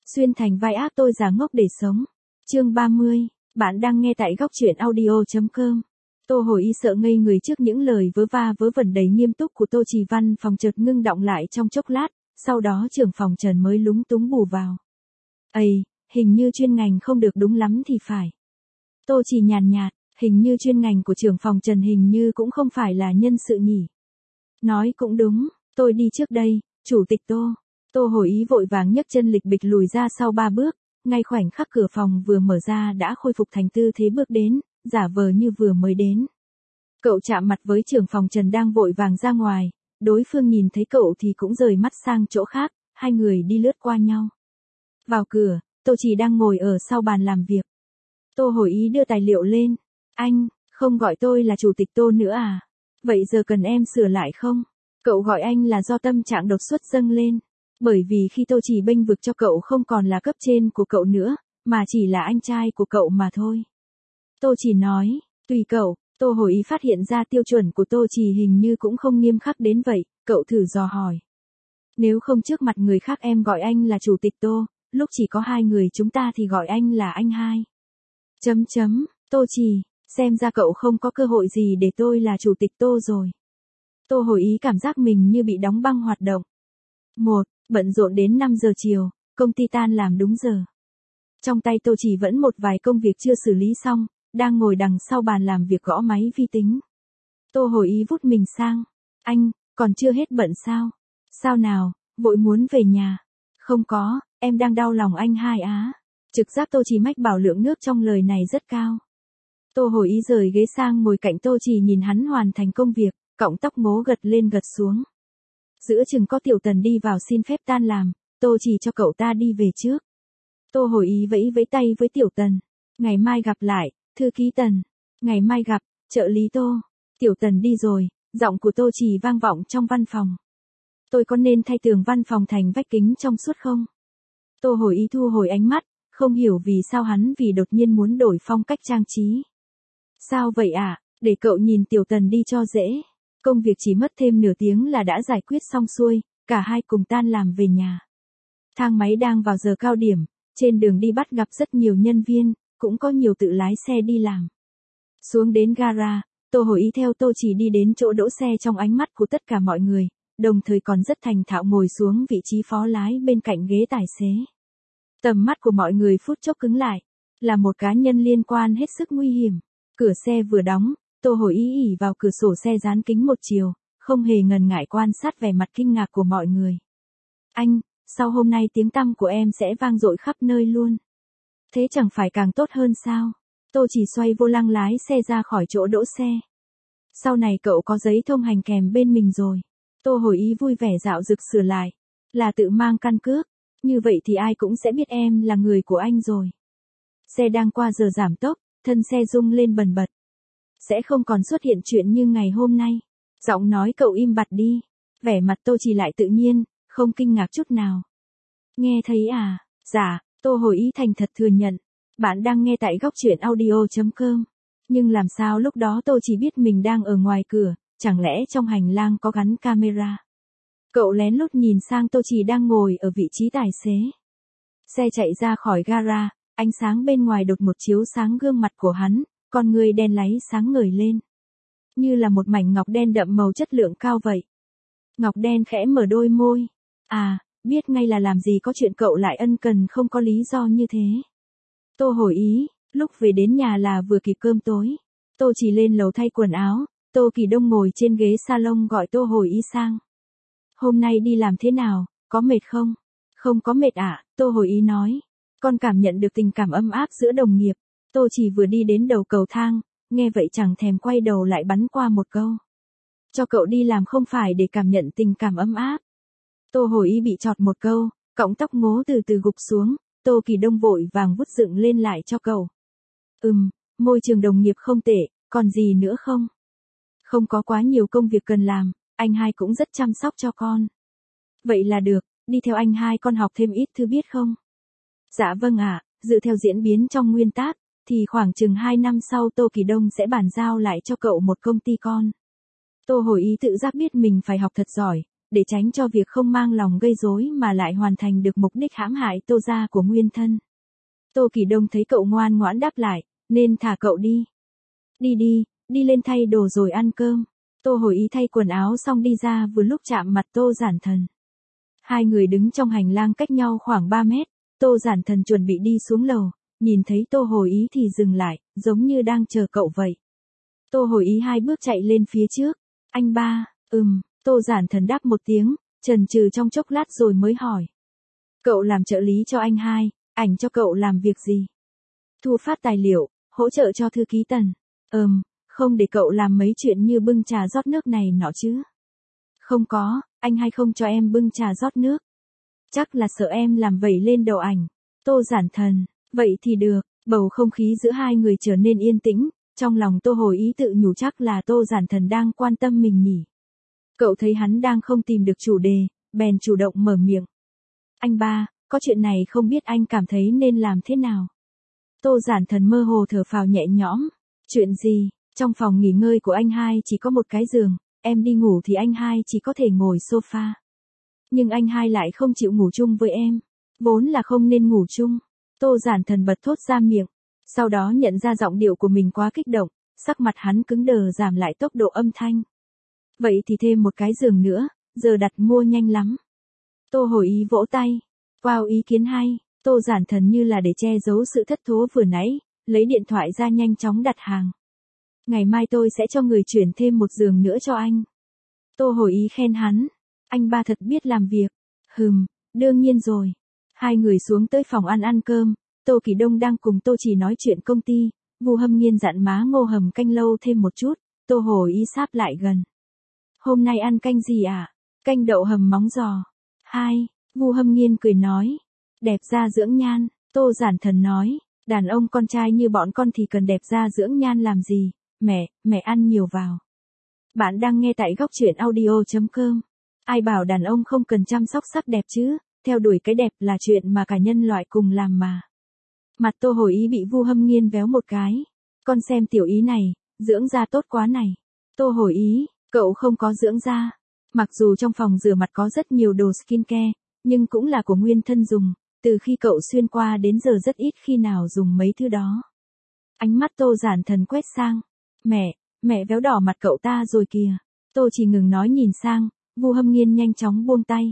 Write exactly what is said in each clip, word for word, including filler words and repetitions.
Xuyên thành vai ác tôi giả ngốc để sống. Chương ba mươi, bạn đang nghe tại góc truyện audio.com. Tô Hồi Y sợ ngây người trước những lời vớ va vớ vẩn đầy nghiêm túc của Tô Trì Văn phòng chợt ngưng đọng lại trong chốc lát, sau đó trưởng phòng Trần mới lúng túng bù vào. Ây, hình như chuyên ngành không được đúng lắm thì phải. Tô Trì nhàn nhạt, hình như chuyên ngành của trưởng phòng Trần hình như cũng không phải là nhân sự nhỉ. Nói cũng đúng, tôi đi trước đây, chủ tịch Tô. Tô Hồi Ý vội vàng nhấc chân lịch bịch lùi ra sau ba bước, ngay khoảnh khắc cửa phòng vừa mở ra đã khôi phục thành tư thế bước đến, giả vờ như vừa mới đến. Cậu chạm mặt với trưởng phòng Trần đang vội vàng ra ngoài, đối phương nhìn thấy cậu thì cũng rời mắt sang chỗ khác, hai người đi lướt qua nhau. Vào cửa, Tô Trì đang ngồi ở sau bàn làm việc. Tô Hồi Ý đưa tài liệu lên. Anh, không gọi tôi là chủ tịch Tô nữa à? Vậy giờ cần em sửa lại không? Cậu gọi anh là do tâm trạng đột xuất dâng lên. Bởi vì khi Tô Trì bênh vực cho cậu không còn là cấp trên của cậu nữa, mà chỉ là anh trai của cậu mà thôi. Tô Trì nói, tùy cậu. Tô Hồi Ý phát hiện ra tiêu chuẩn của Tô Trì hình như cũng không nghiêm khắc đến vậy, cậu thử dò hỏi. Nếu không trước mặt người khác em gọi anh là chủ tịch Tô, lúc chỉ có hai người chúng ta thì gọi anh là anh hai. Chấm chấm, Tô Trì, xem ra cậu không có cơ hội gì để tôi là chủ tịch Tô rồi. Tô Hồi Ý cảm giác mình như bị đóng băng hoạt động. Một, bận rộn đến năm giờ chiều, công ty tan làm đúng giờ. Trong tay Tô Trì vẫn một vài công việc chưa xử lý xong, đang ngồi đằng sau bàn làm việc gõ máy vi tính. Tô Hồi Ý vút mình sang. Anh, còn chưa hết bận sao? Sao nào, vội muốn về nhà? Không có, em đang đau lòng anh hai á. Trực giác Tô Trì mách bảo lượng nước trong lời này rất cao. Tô Hồi Ý rời ghế sang ngồi cạnh Tô Trì nhìn hắn hoàn thành công việc, cọng tóc ngố gật lên gật xuống. Giữa chừng có Tiểu Tần đi vào xin phép tan làm, Tô Trì cho cậu ta đi về trước. Tô Hồi Ý vẫy vẫy tay với Tiểu Tần. Ngày mai gặp lại, thư ký Tần. Ngày mai gặp, trợ lý Tô. Tiểu Tần đi rồi, giọng của Tô Trì vang vọng trong văn phòng. Tôi có nên thay tường văn phòng thành vách kính trong suốt không? Tô Hồi Ý thu hồi ánh mắt, không hiểu vì sao hắn vì đột nhiên muốn đổi phong cách trang trí. Sao vậy ạ? À? Để cậu nhìn Tiểu Tần đi cho dễ. Công việc chỉ mất thêm nửa tiếng là đã giải quyết xong xuôi, cả hai cùng tan làm về nhà. Thang máy đang vào giờ cao điểm, trên đường đi bắt gặp rất nhiều nhân viên, cũng có nhiều tự lái xe đi làm. Xuống đến gara, Tô Hồi Ý theo Tô Trì đi đến chỗ đỗ xe trong ánh mắt của tất cả mọi người, đồng thời còn rất thành thạo ngồi xuống vị trí phó lái bên cạnh ghế tài xế. Tầm mắt của mọi người phút chốc cứng lại, là một cá nhân liên quan hết sức nguy hiểm. Cửa xe vừa đóng, Tô Hồi Ý ỉ vào cửa sổ xe dán kính một chiều, không hề ngần ngại quan sát vẻ mặt kinh ngạc của mọi người. Anh, sau hôm nay tiếng tăm của em sẽ vang dội khắp nơi luôn. Thế chẳng phải càng tốt hơn sao? Tô Trì xoay vô lăng lái xe ra khỏi chỗ đỗ xe. Sau này cậu có giấy thông hành kèm bên mình rồi. Tô Hồi Ý vui vẻ dạo dực sửa lại. Là tự mang căn cước. Như vậy thì ai cũng sẽ biết em là người của anh rồi. Xe đang qua giờ giảm tốc, thân xe rung lên bần bật. Sẽ không còn xuất hiện chuyện như ngày hôm nay. Giọng nói cậu im bặt đi. Vẻ mặt Tô Trì lại tự nhiên, không kinh ngạc chút nào. Nghe thấy à? Dạ, Tô Hồi Ý thành thật thừa nhận. Bạn đang nghe tại góc truyện audio.com. Nhưng làm sao lúc đó Tô Trì biết mình đang ở ngoài cửa, chẳng lẽ trong hành lang có gắn camera? Cậu lén lút nhìn sang Tô Trì đang ngồi ở vị trí tài xế. Xe chạy ra khỏi gara, ánh sáng bên ngoài đột một chiếu sáng gương mặt của hắn, con người đen láy sáng ngời lên. Như là một mảnh ngọc đen đậm màu chất lượng cao vậy. Ngọc đen khẽ mở đôi môi. À, biết ngay là làm gì có chuyện cậu lại ân cần không có lý do như thế. Tô Hồi Ý, lúc về đến nhà là vừa kịp cơm tối. Tô Trì lên lầu thay quần áo, Tô Kỳ Đông ngồi trên ghế salon gọi Tô Hồi Ý sang. Hôm nay đi làm thế nào, có mệt không? Không có mệt ạ, à, Tô Hồi Ý nói. Con cảm nhận được tình cảm ấm áp giữa đồng nghiệp. Tô Trì vừa đi đến đầu cầu thang, nghe vậy chẳng thèm quay đầu lại bắn qua một câu. Cho cậu đi làm không phải để cảm nhận tình cảm ấm áp. Tô Hồi Ý bị chọt một câu, cọng tóc ngố từ từ gục xuống, Tô Kỳ Đông vội vàng vút dựng lên lại cho cậu. Ừm, môi trường đồng nghiệp không tệ, còn gì nữa không? Không có quá nhiều công việc cần làm, anh hai cũng rất chăm sóc cho con. Vậy là được, đi theo anh hai con học thêm ít thứ biết không? Dạ vâng ạ, dựa theo diễn biến trong nguyên tác, thì khoảng chừng hai năm sau Tô Kỳ Đông sẽ bàn giao lại cho cậu một công ty con. Tô Hồi Ý tự giác biết mình phải học thật giỏi, để tránh cho việc không mang lòng gây rối mà lại hoàn thành được mục đích hãm hại Tô gia của nguyên thân. Tô Kỳ Đông thấy cậu ngoan ngoãn đáp lại, nên thả cậu đi. Đi đi, đi lên thay đồ rồi ăn cơm. Tô Hồi Ý thay quần áo xong đi ra vừa lúc chạm mặt Tô Giản Thần. Hai người đứng trong hành lang cách nhau khoảng ba mét, Tô Giản Thần chuẩn bị đi xuống lầu, nhìn thấy Tô Hồi Ý thì dừng lại, giống như đang chờ cậu vậy. Tô Hồi Ý hai bước chạy lên phía trước. Anh ba, ừm, Tô Giản Thần đáp một tiếng, chần chừ trong chốc lát rồi mới hỏi. Cậu làm trợ lý cho anh hai, ảnh cho cậu làm việc gì? Thu phát tài liệu, hỗ trợ cho thư ký Tần. Ừm, không để cậu làm mấy chuyện như bưng trà rót nước này nọ chứ. Không có, anh hai không cho em bưng trà rót nước. Chắc là sợ em làm vẩy lên đầu ảnh. Tô Giản Thần, vậy thì được, bầu không khí giữa hai người trở nên yên tĩnh, trong lòng Tô Hồi Ý tự nhủ chắc là Tô Giản Thần đang quan tâm mình nhỉ. Cậu thấy hắn đang không tìm được chủ đề, bèn chủ động mở miệng. Anh ba, có chuyện này không biết anh cảm thấy nên làm thế nào? Tô Giản Thần mơ hồ thở phào nhẹ nhõm. Chuyện gì? Trong phòng nghỉ ngơi của anh hai chỉ có một cái giường, em đi ngủ thì anh hai chỉ có thể ngồi sofa. Nhưng anh hai lại không chịu ngủ chung với em. Vốn là không nên ngủ chung. Tô Giản Thần bật thốt ra miệng. Sau đó nhận ra giọng điệu của mình quá kích động, sắc mặt hắn cứng đờ giảm lại tốc độ âm thanh. Vậy thì thêm một cái giường nữa, giờ đặt mua nhanh lắm. Tô Hồi Ý vỗ tay. Wow, ý kiến hay. Tô Giản Thần như là để che giấu sự thất thố vừa nãy, lấy điện thoại ra nhanh chóng đặt hàng. Ngày mai tôi sẽ cho người chuyển thêm một giường nữa cho anh. Tô Hồi Ý khen hắn. Anh ba thật biết làm việc. Hừm, đương nhiên rồi. Hai người xuống tới phòng ăn ăn cơm, Tô Kỳ Đông đang cùng Tô Chỉ nói chuyện công ty, Vu Hâm Nghiên dặn má ngô hầm canh lâu thêm một chút, Tô Hồi Ý sáp lại gần. Hôm nay ăn canh gì ạ? À? Canh đậu hầm móng giò. Hai, Vu Hâm Nghiên cười nói. Đẹp da dưỡng nhan, Tô Giản Thần nói, đàn ông con trai như bọn con thì cần đẹp da dưỡng nhan làm gì, mẹ, mẹ ăn nhiều vào. Bạn đang nghe tại góc truyện audio chấm com. Ai bảo đàn ông không cần chăm sóc sắc đẹp chứ, theo đuổi cái đẹp là chuyện mà cả nhân loại cùng làm mà. Mặt Tô Hồi Ý bị Vu Hâm Nghiên véo một cái. Con xem tiểu Ý này, dưỡng da tốt quá này. Tô Hồi Ý, cậu không có dưỡng da. Mặc dù trong phòng rửa mặt có rất nhiều đồ skincare, nhưng cũng là của nguyên thân dùng. Từ khi cậu xuyên qua đến giờ rất ít khi nào dùng mấy thứ đó. Ánh mắt Tô Giản Thần quét sang. Mẹ, mẹ véo đỏ mặt cậu ta rồi kìa. Tô Chỉ ngừng nói nhìn sang, Vu Hâm Nghiên nhanh chóng buông tay.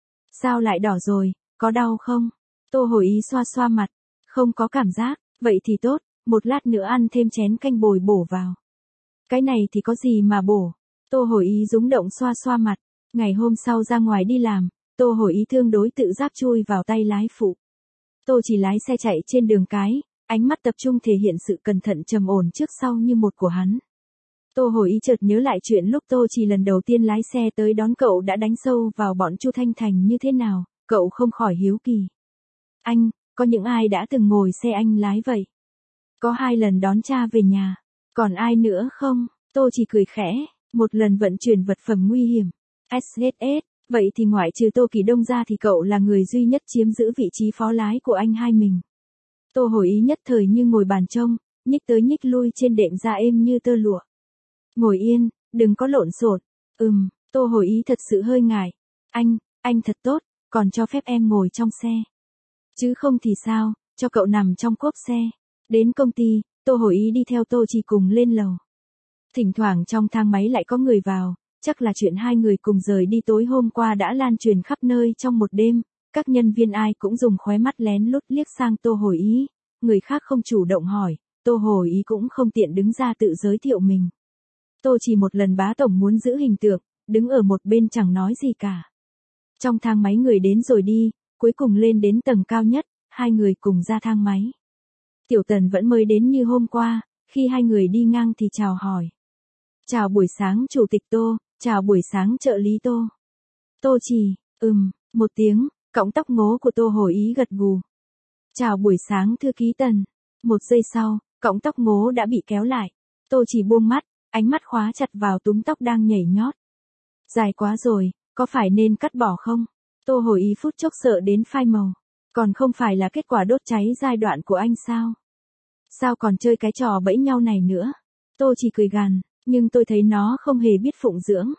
Sao lại đỏ rồi, có đau không? Tô Hồi Ý xoa xoa mặt. Không có cảm giác, vậy thì tốt, một lát nữa ăn thêm chén canh bồi bổ vào. Cái này thì có gì mà bổ? Tô Hồi Ý rúng động xoa xoa mặt. Ngày hôm sau ra ngoài đi làm, Tô Hồi Ý tương đối tự giác chui vào tay lái phụ. Tô Chỉ lái xe chạy trên đường cái, ánh mắt tập trung thể hiện sự cẩn thận trầm ổn trước sau như một của hắn. Tô Hồi Ý chợt nhớ lại chuyện lúc Tô Chỉ lần đầu tiên lái xe tới đón cậu đã đánh sâu vào bọn Chu Thanh Thành như thế nào, cậu không khỏi hiếu kỳ. Anh, có những ai đã từng ngồi xe anh lái vậy? Có hai lần đón cha về nhà, còn ai nữa không? Tô Chỉ cười khẽ, một lần vận chuyển vật phẩm nguy hiểm. ét ét ét, vậy thì ngoại trừ Tô Kỳ Đông ra thì cậu là người duy nhất chiếm giữ vị trí phó lái của anh hai mình. Tô Hồi Ý nhất thời như ngồi bàn trông, nhích tới nhích lui trên đệm da êm như tơ lụa. Ngồi yên, đừng có lộn xộn. Ừm, Tô Hồi Ý thật sự hơi ngại. Anh, anh thật tốt, còn cho phép em ngồi trong xe. Chứ không thì sao, cho cậu nằm trong cốp xe. Đến công ty, Tô Hồi Ý đi theo Tô Chỉ cùng lên lầu. Thỉnh thoảng trong thang máy lại có người vào, chắc là chuyện hai người cùng rời đi tối hôm qua đã lan truyền khắp nơi trong một đêm, các nhân viên ai cũng dùng khóe mắt lén lút liếc sang Tô Hồi Ý, người khác không chủ động hỏi, Tô Hồi Ý cũng không tiện đứng ra tự giới thiệu mình. Tô Chỉ một lần bá tổng muốn giữ hình tượng, đứng ở một bên chẳng nói gì cả. Trong thang máy người đến rồi đi, cuối cùng lên đến tầng cao nhất, hai người cùng ra thang máy. Tiểu Tần vẫn mới đến như hôm qua, khi hai người đi ngang thì chào hỏi. Chào buổi sáng chủ tịch Tô, chào buổi sáng trợ lý Tô. Tô Chỉ, ừm, một tiếng, cọng tóc ngố của Tô Hồi Ý gật gù. Chào buổi sáng thư ký Tần. Một giây sau, cọng tóc ngố đã bị kéo lại. Tô Chỉ buông mắt, ánh mắt khóa chặt vào túm tóc đang nhảy nhót. Dài quá rồi, có phải nên cắt bỏ không? Tô Hồi Ý phút chốc sợ đến phai màu. Còn không phải là kết quả đốt cháy giai đoạn của anh sao? Sao còn chơi cái trò bẫy nhau này nữa? Tô Chỉ cười gằn, nhưng tôi thấy nó không hề biết phụng dưỡng.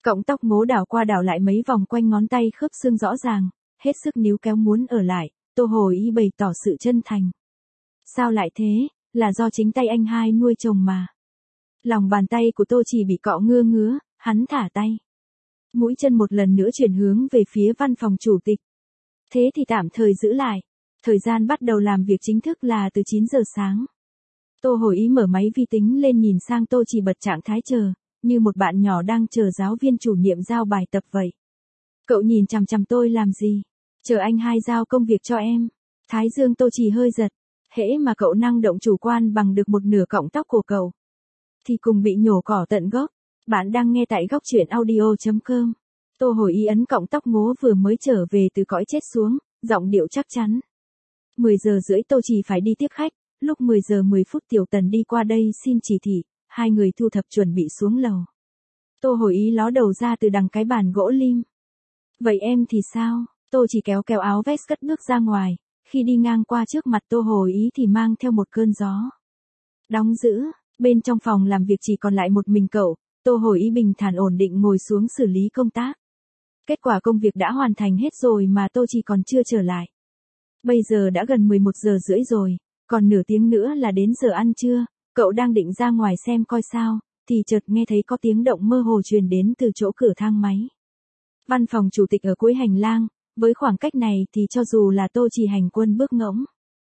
Cọng tóc ngố đảo qua đảo lại mấy vòng quanh ngón tay khớp xương rõ ràng, hết sức níu kéo muốn ở lại, Tô Hồi Ý bày tỏ sự chân thành. Sao lại thế, là do chính tay anh hai nuôi chồng mà. Lòng bàn tay của Tô Chỉ bị cọ ngứa ngứa, hắn thả tay. Mũi chân một lần nữa chuyển hướng về phía văn phòng chủ tịch. Thế thì tạm thời giữ lại. Thời gian bắt đầu làm việc chính thức là từ chín giờ sáng. Tô Hồi Ý mở máy vi tính lên nhìn sang Tô Chỉ bật trạng thái chờ, như một bạn nhỏ đang chờ giáo viên chủ nhiệm giao bài tập vậy. Cậu nhìn chằm chằm tôi làm gì? Chờ anh hai giao công việc cho em. Thái dương Tô Chỉ hơi giật. Hễ mà cậu năng động chủ quan bằng được một nửa cọng tóc của cậu, thì cùng bị nhổ cỏ tận gốc. Bạn đang nghe tại góc truyện audio chấm com. Tô Hồi Ý ấn cọng tóc ngố vừa mới trở về từ cõi chết xuống, giọng điệu chắc chắn. mười giờ rưỡi Tô Chỉ phải đi tiếp khách, lúc mười giờ mười phút Tiểu Tần đi qua đây xin chỉ thị, hai người thu thập chuẩn bị xuống lầu. Tô Hồi Ý ló đầu ra từ đằng cái bàn gỗ lim. Vậy em thì sao? Tô Chỉ kéo kéo áo vest cất bước ra ngoài, khi đi ngang qua trước mặt Tô Hồi Ý thì mang theo một cơn gió. Đóng giữ, bên trong phòng làm việc chỉ còn lại một mình cậu, Tô Hồi Ý bình thản ổn định ngồi xuống xử lý công tác. Kết quả công việc đã hoàn thành hết rồi mà Tô Chỉ còn chưa trở lại. Bây giờ đã gần mười một giờ rưỡi rồi, còn nửa tiếng nữa là đến giờ ăn trưa, cậu đang định ra ngoài xem coi sao, thì chợt nghe thấy có tiếng động mơ hồ truyền đến từ chỗ cửa thang máy. Văn phòng chủ tịch ở cuối hành lang, với khoảng cách này thì cho dù là Tô Chỉ hành quân bước ngỗng.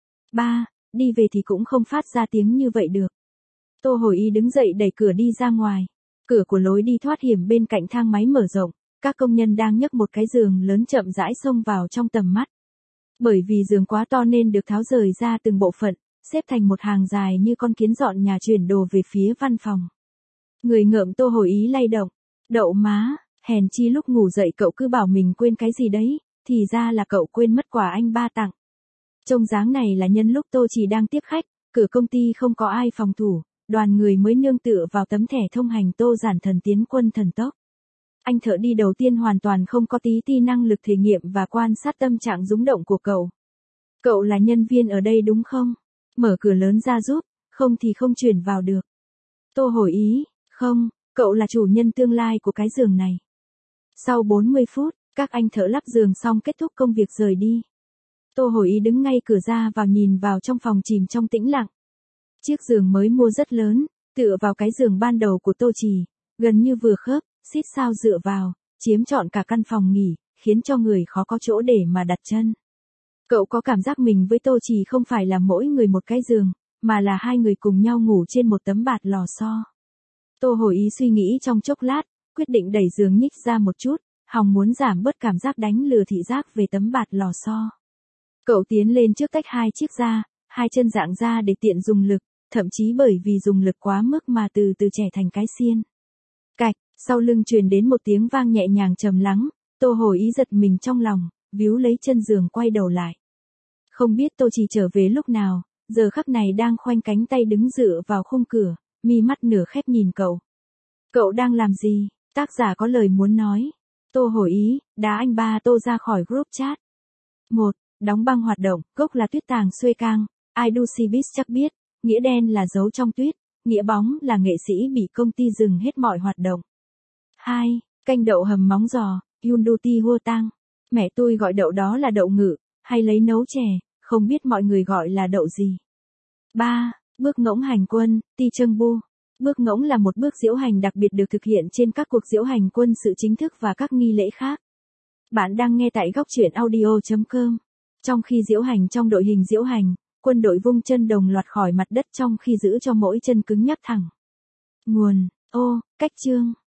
Ba, đi về thì cũng không phát ra tiếng như vậy được. Tô Hồi Ý đứng dậy đẩy cửa đi ra ngoài. Cửa của lối đi thoát hiểm bên cạnh thang máy mở rộng, các công nhân đang nhấc một cái giường lớn chậm rãi xông vào trong tầm mắt. Bởi vì giường quá to nên được tháo rời ra từng bộ phận, xếp thành một hàng dài như con kiến dọn nhà chuyển đồ về phía văn phòng. Người ngợm Tô Hồi Ý lay động. Đậu má, hèn chi lúc ngủ dậy cậu cứ bảo mình quên cái gì đấy, thì ra là cậu quên mất quà anh ba tặng. Trông dáng này là nhân lúc Tô Chỉ đang tiếp khách, cửa công ty không có ai phòng thủ, đoàn người mới nương tựa vào tấm thẻ thông hành Tô Giản Thần tiến quân thần tốc. Anh thợ đi đầu tiên hoàn toàn không có tí ti năng lực thể nghiệm và quan sát tâm trạng rung động của cậu. Cậu là nhân viên ở đây đúng không? Mở cửa lớn ra giúp, không thì không chuyển vào được. Tô Hồi Ý, không, cậu là chủ nhân tương lai của cái giường này. Sau bốn mươi phút, các anh thợ lắp giường xong kết thúc công việc rời đi. Tô Hồi Ý đứng ngay cửa ra vào nhìn vào trong phòng chìm trong tĩnh lặng. Chiếc giường mới mua rất lớn, tựa vào cái giường ban đầu của Tô Chỉ, gần như vừa khớp, xít sao dựa vào, chiếm trọn cả căn phòng nghỉ, khiến cho người khó có chỗ để mà đặt chân. Cậu có cảm giác mình với Tô Chỉ không phải là mỗi người một cái giường, mà là hai người cùng nhau ngủ trên một tấm bạt lò xo. Tô Hồi Ý suy nghĩ trong chốc lát, quyết định đẩy giường nhích ra một chút, hòng muốn giảm bớt cảm giác đánh lừa thị giác về tấm bạt lò xo. Cậu tiến lên trước tách hai chiếc ra, hai chân dạng ra để tiện dùng lực, thậm chí bởi vì dùng lực quá mức mà từ từ trẻ thành cái xiên. Cạch, sau lưng truyền đến một tiếng vang nhẹ nhàng trầm lắng, Tô Hồi Ý giật mình trong lòng, víu lấy chân giường quay đầu lại. Không biết Tô Chỉ trở về lúc nào, giờ khắc này đang khoanh cánh tay đứng dựa vào khung cửa, mi mắt nửa khép nhìn cậu. Cậu đang làm gì? Tác giả có lời muốn nói. Tô Hồi Ý, đá anh ba Tô ra khỏi group chat. một. Đóng băng hoạt động, gốc là tuyết tàng xuê cang, ai đu si biết chắc biết, nghĩa đen là dấu trong tuyết, nghĩa bóng là nghệ sĩ bị công ty dừng hết mọi hoạt động. hai. Canh đậu hầm móng giò, Yunduti hua tang. Mẹ tôi gọi đậu đó là đậu ngự, hay lấy nấu chè, không biết mọi người gọi là đậu gì. ba. Bước ngỗng hành quân, Ti Trâng Bu. Bước ngỗng là một bước diễu hành đặc biệt được thực hiện trên các cuộc diễu hành quân sự chính thức và các nghi lễ khác. Bạn đang nghe tại góc truyện audio chấm com. Trong khi diễu hành trong đội hình diễu hành, quân đội vung chân đồng loạt khỏi mặt đất trong khi giữ cho mỗi chân cứng nhắc thẳng. Nguồn: ô, cách chương.